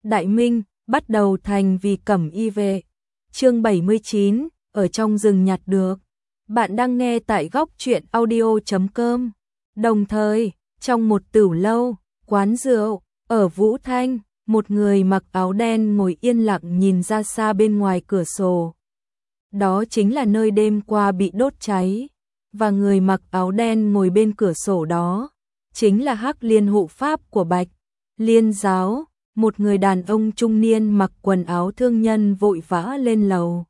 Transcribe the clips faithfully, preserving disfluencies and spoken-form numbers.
Đại Minh, bắt đầu thành vì cẩm y vệ. Chương bảy mươi chín, ở trong rừng nhặt được. Bạn đang nghe tại góc truyện audio chấm com. Đồng thời, trong một tửu lâu, quán rượu, ở Vũ Thanh, một người mặc áo đen ngồi yên lặng nhìn ra xa bên ngoài cửa sổ. Đó chính là nơi đêm qua bị đốt cháy, và người mặc áo đen ngồi bên cửa sổ đó, chính là Hắc Liên hộ pháp của Bạch Liên giáo. Một người đàn ông trung niên mặc quần áo thương nhân vội vã lên lầu.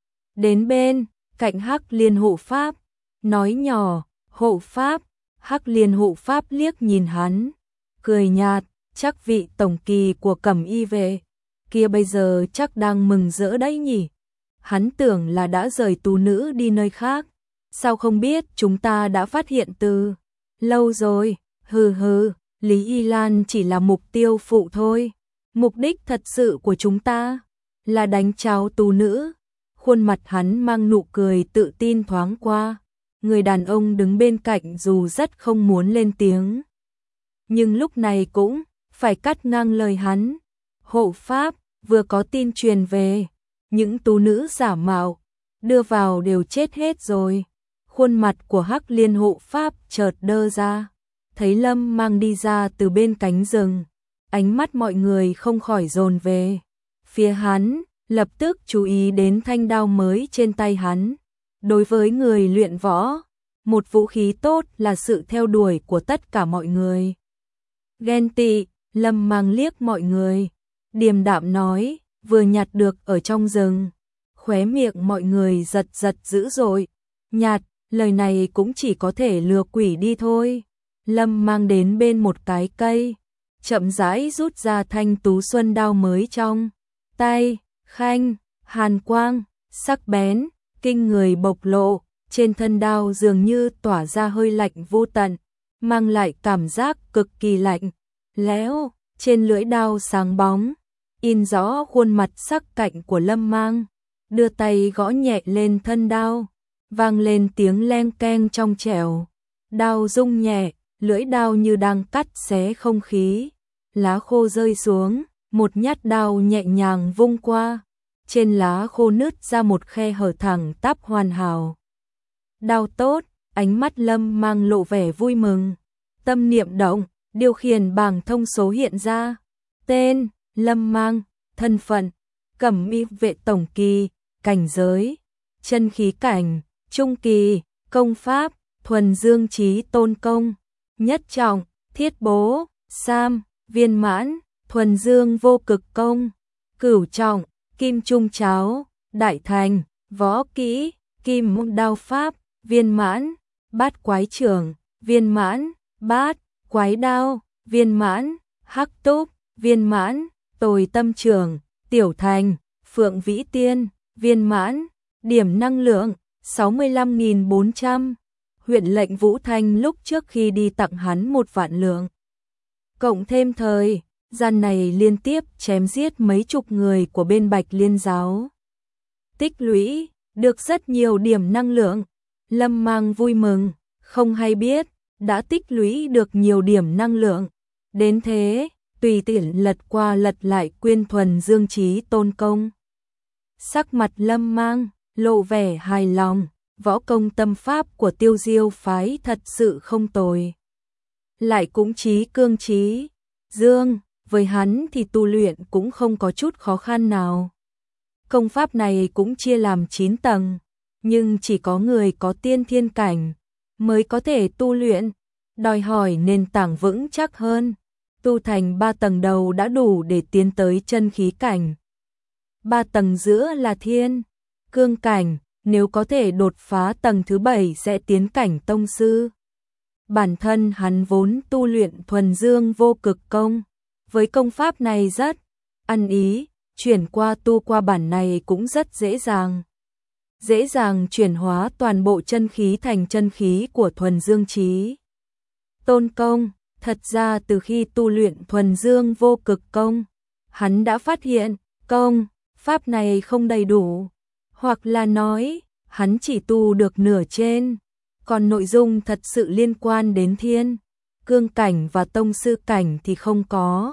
Đến bên, cạnh Hắc Liên hộ pháp, nói nhỏ, hộ pháp. Hắc Liên hộ pháp liếc nhìn hắn, cười nhạt, chắc vị tổng kỳ của cẩm y vệ kia bây giờ chắc đang mừng rỡ đấy nhỉ. Hắn tưởng là đã rời tù nữ đi nơi khác, sao không biết chúng ta đã phát hiện từ lâu rồi. Hừ hừ, Lý Y Lan chỉ là mục tiêu phụ thôi. Mục đích thật sự của chúng ta là đánh cháo tù nữ. Khuôn mặt hắn mang nụ cười tự tin thoáng qua. Người đàn ông đứng bên cạnh dù rất không muốn lên tiếng, nhưng lúc này cũng phải cắt ngang lời hắn. Hộ pháp, vừa có tin truyền về, những tù nữ giả mạo đưa vào đều chết hết rồi. Khuôn mặt của Hắc Liên hộ pháp chợt đơ ra, thấy Lâm Mang đi ra từ bên cánh rừng, ánh mắt mọi người không khỏi dồn về phía hắn, lập tức chú ý đến thanh đao mới trên tay hắn. Đối với người luyện võ, một vũ khí tốt là sự theo đuổi của tất cả mọi người. Ghen tị, Lâm Mang liếc mọi người, điềm đạm nói, vừa nhặt được ở trong rừng. Khóe miệng mọi người giật giật dữ dội. Nhặt, lời này cũng chỉ có thể lừa quỷ đi thôi. Lâm Mang đến bên một cái cây, chậm rãi rút ra thanh tú xuân đao mới trong tay, khanh, hàn quang, sắc bén, kinh người bộc lộ, trên thân đao dường như tỏa ra hơi lạnh vô tận, mang lại cảm giác cực kỳ lạnh lẽo. Trên lưỡi đao sáng bóng, in rõ khuôn mặt sắc cạnh của Lâm Mang, đưa tay gõ nhẹ lên thân đao, vang lên tiếng leng keng trong trẻo. Đao rung nhẹ, lưỡi đao như đang cắt xé không khí. Lá khô rơi xuống, một nhát đao nhẹ nhàng vung qua, trên lá khô nứt ra một khe hở thẳng tắp hoàn hảo. Đao tốt, ánh mắt Lâm Mang lộ vẻ vui mừng. Tâm niệm động, điều khiển bảng thông số hiện ra. Tên, Lâm Mang, thân phận, cẩm y vệ tổng kỳ, cảnh giới, chân khí cảnh, trung kỳ, công pháp, thuần dương chí tôn công, nhất trọng, thiết bố, sam, viên mãn, thuần dương vô cực công, cửu trọng, kim trung cháo, đại thành, võ kỹ, kim môn đao pháp, viên mãn, bát quái trưởng, viên mãn, bát quái đao, viên mãn, hắc túc, viên mãn, tồi tâm trưởng, tiểu thành, phượng vĩ tiên, viên mãn. Điểm năng lượng sáu mươi lăm nghìn bốn trăm. Huyện lệnh Vũ Thanh lúc trước khi đi tặng hắn một vạn lượng, cộng thêm thời gian này liên tiếp chém giết mấy chục người của bên Bạch Liên giáo, tích lũy được rất nhiều điểm năng lượng. Lâm Mang vui mừng, không hay biết đã tích lũy được nhiều điểm năng lượng đến thế. Tùy tiện lật qua lật lại quyên thuần dương chí tôn công, sắc mặt Lâm Mang lộ vẻ hài lòng. Võ công tâm pháp của Tiêu Diêu phái thật sự không tồi, lại cũng trí cương trí dương, với hắn thì tu luyện cũng không có chút khó khăn nào. Công pháp này cũng chia làm chín tầng, nhưng chỉ có người có tiên thiên cảnh mới có thể tu luyện, đòi hỏi nền tảng vững chắc hơn. Tu thành ba tầng đầu đã đủ để tiến tới chân khí cảnh. Ba tầng giữa là thiên cương cảnh, nếu có thể đột phá tầng thứ bảy sẽ tiến cảnh tông sư. Bản thân hắn vốn tu luyện thuần dương vô cực công, với công pháp này rất ăn ý, chuyển qua tu qua bản này cũng rất dễ dàng. Dễ dàng chuyển hóa toàn bộ chân khí thành chân khí của thuần dương chí tôn công. Thật ra từ khi tu luyện thuần dương vô cực công, hắn đã phát hiện công pháp này không đầy đủ, hoặc là nói hắn chỉ tu được nửa trên, còn nội dung thật sự liên quan đến thiên cương cảnh và tông sư cảnh thì không có.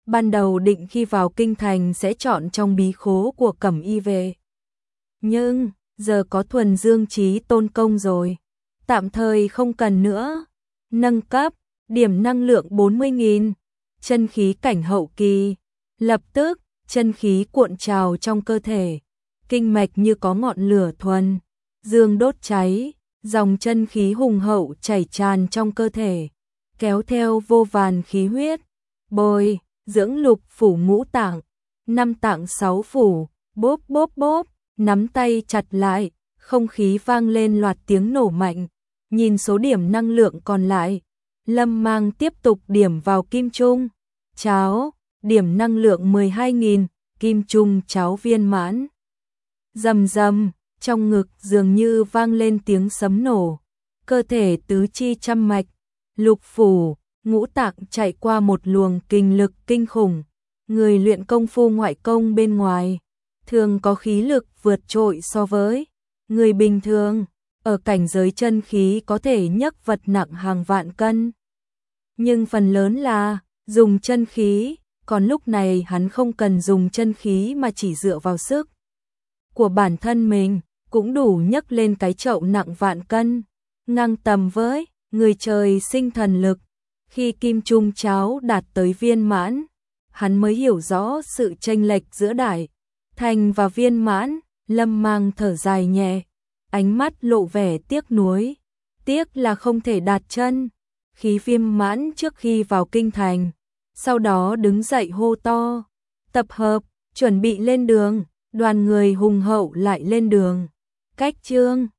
ban đầu định khi vào kinh thành sẽ chọn trong bí khố của Cẩm Y về. Nhưng, giờ có thuần dương chí tôn công rồi, tạm thời không cần nữa. Nâng cấp, điểm năng lượng bốn mươi nghìn, chân khí cảnh hậu kỳ. Lập tức, chân khí cuộn trào trong cơ thể, kinh mạch như có ngọn lửa thuần dương đốt cháy, dòng chân khí hùng hậu chảy tràn trong cơ thể, kéo theo vô vàn khí huyết, bồi dưỡng lục phủ ngũ tạng, năm tạng sáu phủ, bốp bốp bốp, nắm tay chặt lại, không khí vang lên loạt tiếng nổ mạnh. Nhìn số điểm năng lượng còn lại, Lâm Mang tiếp tục điểm vào kim trung cháo, điểm năng lượng mười hai nghìn, kim trung cháo viên mãn. Rầm rầm, trong ngực dường như vang lên tiếng sấm nổ, cơ thể tứ chi trăm mạch, lục phủ, ngũ tạng chạy qua một luồng kinh lực kinh khủng. Người luyện công phu ngoại công bên ngoài thường có khí lực vượt trội so với người bình thường, ở cảnh giới chân khí có thể nhấc vật nặng hàng vạn cân. Nhưng phần lớn là dùng chân khí, còn lúc này hắn không cần dùng chân khí mà chỉ dựa vào sức của bản thân mình, cũng đủ nhấc lên cái chậu nặng vạn cân, ngang tầm với người trời sinh thần lực. Khi kim trung cháo đạt tới viên mãn, hắn mới hiểu rõ sự chênh lệch giữa đại thành và viên mãn. Lâm Mang thở dài nhẹ, ánh mắt lộ vẻ tiếc nuối, tiếc là không thể đạt chân khí viên mãn trước khi vào kinh thành. Sau đó đứng dậy hô to, tập hợp, chuẩn bị lên đường. Đoàn người hùng hậu lại lên đường. Cách chương